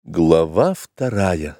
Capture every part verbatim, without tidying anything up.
Глава вторая.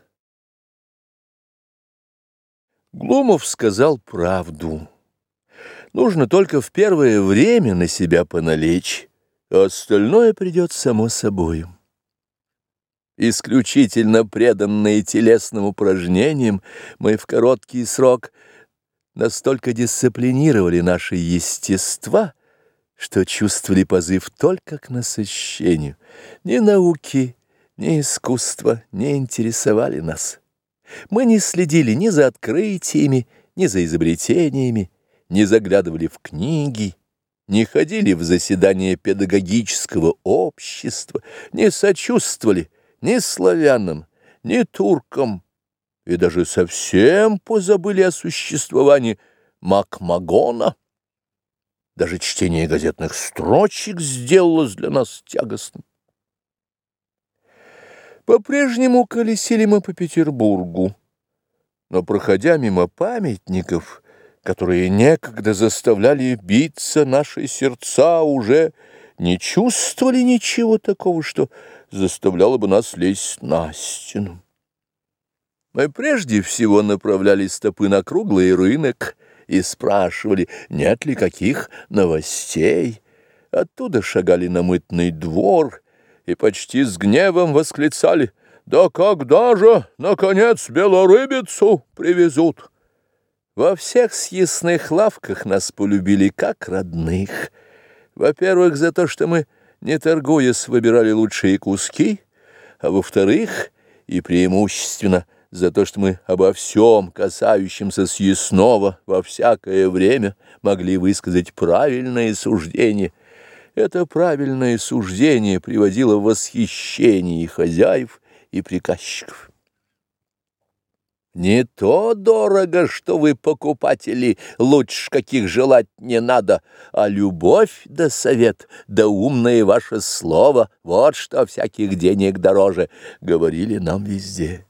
Глумов сказал правду. Нужно только в первое время на себя поналечь, а остальное придет само собою. Исключительно преданные телесным упражнениям, мы в короткий срок настолько дисциплинировали наши естества, что чувствовали позыв только к насыщению. Ни науки, ни искусство не интересовали нас. Мы не следили ни за открытиями, ни за изобретениями, не заглядывали в книги, не ходили в заседания педагогического общества, не сочувствовали ни славянам, ни туркам, и даже совсем позабыли о существовании Макмагона. Даже чтение газетных строчек сделалось для нас тягостным. По-прежнему колесили мы по Петербургу, но, проходя мимо памятников, которые некогда заставляли биться наши сердца, уже не чувствовали ничего такого, что заставляло бы нас лезть на стену. Мы прежде всего направляли стопы на круглый рынок и спрашивали, нет ли каких новостей. Оттуда шагали на мытный двор и почти с гневом восклицали: «Да когда же, наконец, белорыбицу привезут?» Во всех съестных лавках нас полюбили как родных. Во-первых, за то, что мы, не торгуясь, выбирали лучшие куски, а во-вторых, и преимущественно, за то, что мы обо всем, касающемся съестного, во всякое время могли высказать правильное суждение. Это правильное суждение приводило в восхищение и хозяев, и приказчиков. Не то дорого, что вы, покупатели, лучше каких желать не надо, а любовь да совет, да умное ваше слово, вот что всяких денег дороже, говорили нам везде.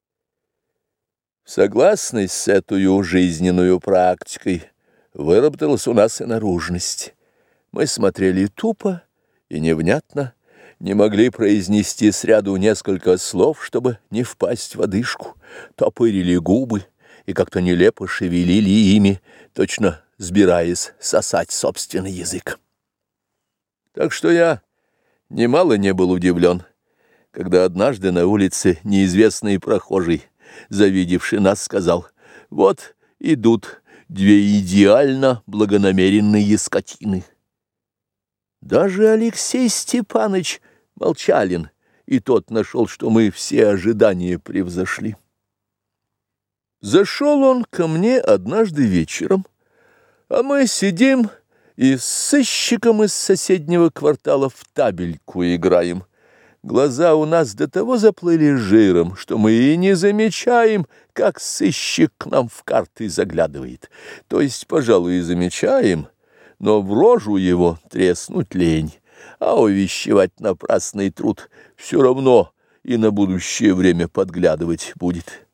В согласность с этой жизненную практикой выработалась у нас и наружность. Мы смотрели тупо и невнятно, не могли произнести сряду несколько слов, чтобы не впасть в одышку, топырили губы и как-то нелепо шевелили ими, точно сбираясь сосать собственный язык. Так что я немало не был удивлен, когда однажды на улице неизвестный прохожий, завидевший нас, сказал: «Вот идут две идеально благонамеренные скотины». Даже Алексей Степаныч молчален, и тот нашел, что мы все ожидания превзошли. Зашел он ко мне однажды вечером, а мы сидим и с сыщиком из соседнего квартала в табельку играем. Глаза у нас до того заплыли жиром, что мы и не замечаем, как сыщик к нам в карты заглядывает. То есть, пожалуй, и замечаем, но в рожу его треснуть лень, а увещевать напрасный труд все равно и на будущее время подглядывать будет.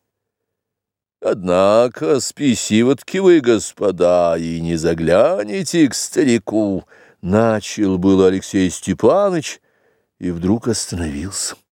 Однако спесивотки вы, господа, и не загляните к старику, начал был Алексей Степаныч и вдруг остановился.